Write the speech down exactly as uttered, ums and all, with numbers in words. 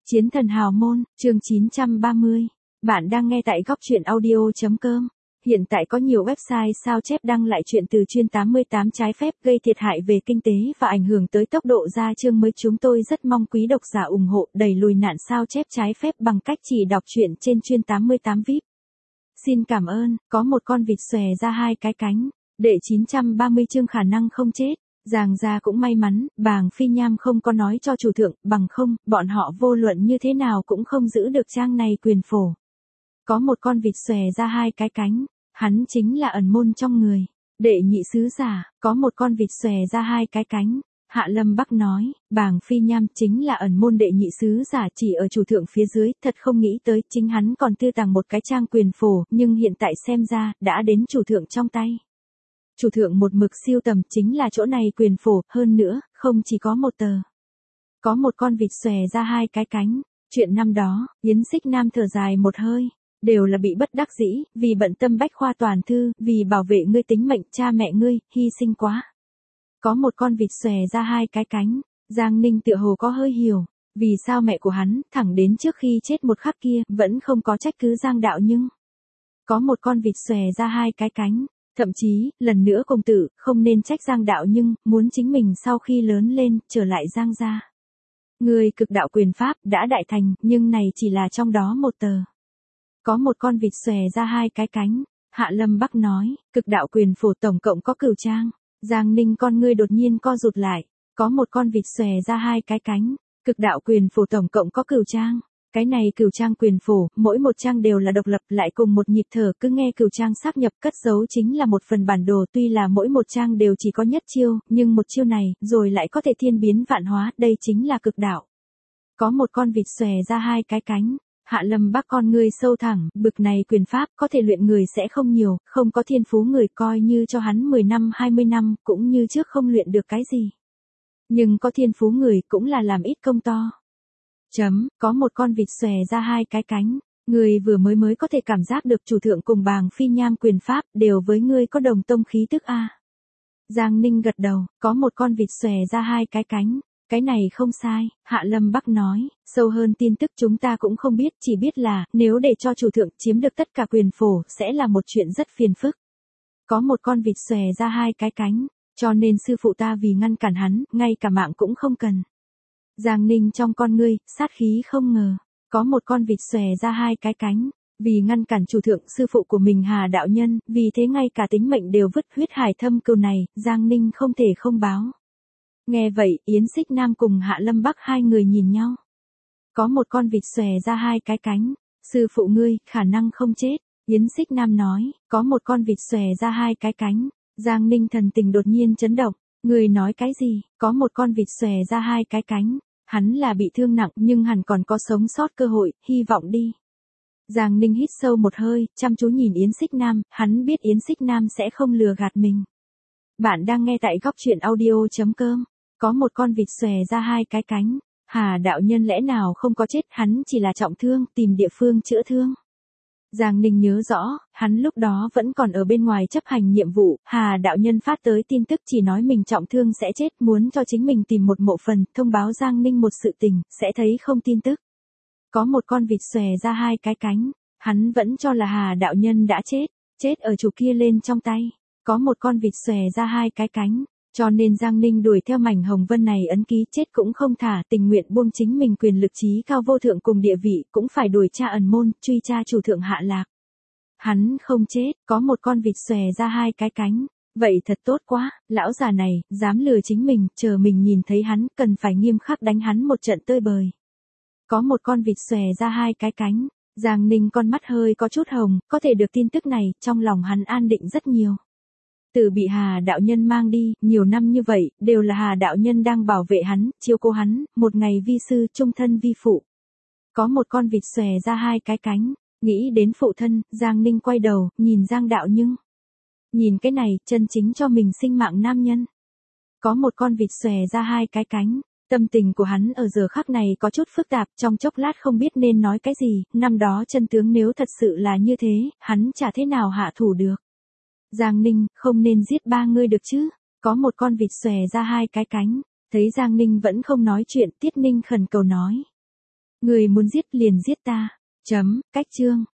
Chiến thần hào môn, chương chín trăm ba mươi. Bạn đang nghe tại góc truyện audio.com. Hiện tại có nhiều website sao chép đăng lại chuyện từ chuyên tám mươi tám trái phép gây thiệt hại về kinh tế và ảnh hưởng tới tốc độ ra chương mới. Chúng tôi rất mong quý độc giả ủng hộ đẩy lùi nạn sao chép trái phép bằng cách chỉ đọc truyện trên chuyên tám mươi tám vi ai pi. Xin cảm ơn. Có một con vịt xòe ra hai cái cánh. Đệ chín trăm ba mươi chương khả năng không chết. Giàng gia cũng may mắn, Bàng Phi Nham không có nói cho chủ thượng, bằng không, bọn họ vô luận như thế nào cũng không giữ được trang này quyền phổ. Có một con vịt xòe ra hai cái cánh, hắn chính là ẩn môn trong người. Đệ nhị sứ giả, có một con vịt xòe ra hai cái cánh. Hạ Lâm Bắc nói, Bàng Phi Nham chính là ẩn môn đệ nhị sứ giả chỉ ở chủ thượng phía dưới, thật không nghĩ tới chính hắn còn tư tàng một cái trang quyền phổ, nhưng hiện tại xem ra, đã đến chủ thượng trong tay. Chủ thượng một mực siêu tầm chính là chỗ này quyền phổ, hơn nữa, không chỉ có một tờ. Có một con vịt xòe ra hai cái cánh. Chuyện năm đó, Yến Xích Nam thở dài một hơi, đều là bị bất đắc dĩ, vì bận tâm bách khoa toàn thư, vì bảo vệ ngươi tính mệnh cha mẹ ngươi, hy sinh quá. Có một con vịt xòe ra hai cái cánh, Giang Ninh tựa hồ có hơi hiểu, vì sao mẹ của hắn, thẳng đến trước khi chết một khắc kia, vẫn không có trách cứ Giang đạo nhưng. Có một con vịt xòe ra hai cái cánh. Thậm chí, lần nữa công tử, không nên trách Giang đạo nhưng, muốn chính mình sau khi lớn lên, trở lại Giang gia. Người cực đạo quyền pháp, đã đại thành, nhưng này chỉ là trong đó một tờ. Có một con vịt xòe ra hai cái cánh. Hạ Lâm Bắc nói, cực đạo quyền phổ tổng cộng có cửu trang. Giang Ninh con ngươi đột nhiên co rụt lại. Có một con vịt xòe ra hai cái cánh. Cực đạo quyền phổ tổng cộng có cửu trang. Cái này cửu trang quyền phổ, mỗi một trang đều là độc lập lại cùng một nhịp thở, cứ nghe cửu trang sáp nhập cất giấu chính là một phần bản đồ, tuy là mỗi một trang đều chỉ có nhất chiêu, nhưng một chiêu này, rồi lại có thể thiên biến vạn hóa, đây chính là cực đạo. Có một con vịt xòe ra hai cái cánh. Hạ Lâm Bắc con ngươi sâu thẳm, bực này quyền pháp có thể luyện người sẽ không nhiều, không có thiên phú người coi như cho hắn mười năm hai mươi năm, cũng như trước không luyện được cái gì. Nhưng có thiên phú người cũng là làm ít công to. Chấm, có một con vịt xòe ra hai cái cánh. Người vừa mới mới có thể cảm giác được chủ thượng cùng Bàng Phi Nham quyền pháp, đều với ngươi có đồng tông khí tức a. Giang Ninh gật đầu, có một con vịt xòe ra hai cái cánh. Cái này không sai, Hạ Lâm Bắc nói, sâu hơn tin tức chúng ta cũng không biết, chỉ biết là, nếu để cho chủ thượng chiếm được tất cả quyền phổ, sẽ là một chuyện rất phiền phức. Có một con vịt xòe ra hai cái cánh, cho nên sư phụ ta vì ngăn cản hắn, ngay cả mạng cũng không cần. Giang Ninh trong con ngươi, sát khí không ngờ. Có một con vịt xòe ra hai cái cánh. Vì ngăn cản chủ thượng sư phụ của mình Hà đạo nhân, vì thế ngay cả tính mệnh đều vứt, huyết hải thâm cừu này, Giang Ninh không thể không báo. Nghe vậy, Yến Xích Nam cùng Hạ Lâm Bắc hai người nhìn nhau. Có một con vịt xòe ra hai cái cánh. Sư phụ ngươi, khả năng không chết. Yến Xích Nam nói, có một con vịt xòe ra hai cái cánh. Giang Ninh thần tình đột nhiên chấn động. Người nói cái gì? Có một con vịt xòe ra hai cái cánh. Hắn là bị thương nặng nhưng hẳn còn có sống sót cơ hội, hy vọng đi. Giang Ninh hít sâu một hơi, chăm chú nhìn Yến Xích Nam, hắn biết Yến Xích Nam sẽ không lừa gạt mình. Bạn đang nghe tại góc truyện audio.com. Có một con vịt xòe ra hai cái cánh. Hà đạo nhân lẽ nào không có chết, hắn chỉ là trọng thương, tìm địa phương chữa thương. Giang Ninh nhớ rõ, hắn lúc đó vẫn còn ở bên ngoài chấp hành nhiệm vụ, Hà đạo nhân phát tới tin tức chỉ nói mình trọng thương sẽ chết, muốn cho chính mình tìm một mộ phần, thông báo Giang Ninh một sự tình, sẽ thấy không tin tức. Có một con vịt xòe ra hai cái cánh, hắn vẫn cho là Hà đạo nhân đã chết, chết ở chủ kia lên trong tay. Có một con vịt xòe ra hai cái cánh, cho nên Giang Ninh đuổi theo mảnh hồng vân này ấn ký, chết cũng không thả, tình nguyện buông chính mình quyền lực trí cao vô thượng cùng địa vị, cũng phải đuổi tra ẩn môn, truy tra chủ thượng Hạ Lạc. Hắn không chết, có một con vịt xòe ra hai cái cánh. Vậy thật tốt quá, lão già này, dám lừa chính mình, chờ mình nhìn thấy hắn, cần phải nghiêm khắc đánh hắn một trận tơi bời. Có một con vịt xòe ra hai cái cánh. Giang Ninh con mắt hơi có chút hồng, có thể được tin tức này, trong lòng hắn an định rất nhiều. Từ bị Hà đạo nhân mang đi, nhiều năm như vậy, đều là Hà đạo nhân đang bảo vệ hắn, chiếu cố hắn, một ngày vi sư, trung thân vi phụ. Có một con vịt xòe ra hai cái cánh, nghĩ đến phụ thân, Giang Ninh quay đầu, nhìn Giang đạo nhưng. Nhìn cái này, chân chính cho mình sinh mạng nam nhân. Có một con vịt xòe ra hai cái cánh, tâm tình của hắn ở giờ khắc này có chút phức tạp, trong chốc lát không biết nên nói cái gì, năm đó chân tướng nếu thật sự là như thế, hắn chả thế nào hạ thủ được. Giang Ninh, không nên giết ba ngươi được chứ. Có một con vịt xòe ra hai cái cánh. Thấy Giang Ninh vẫn không nói chuyện, Tiết Ninh khẩn cầu nói. Người muốn giết liền giết ta. Chấm, cách chương.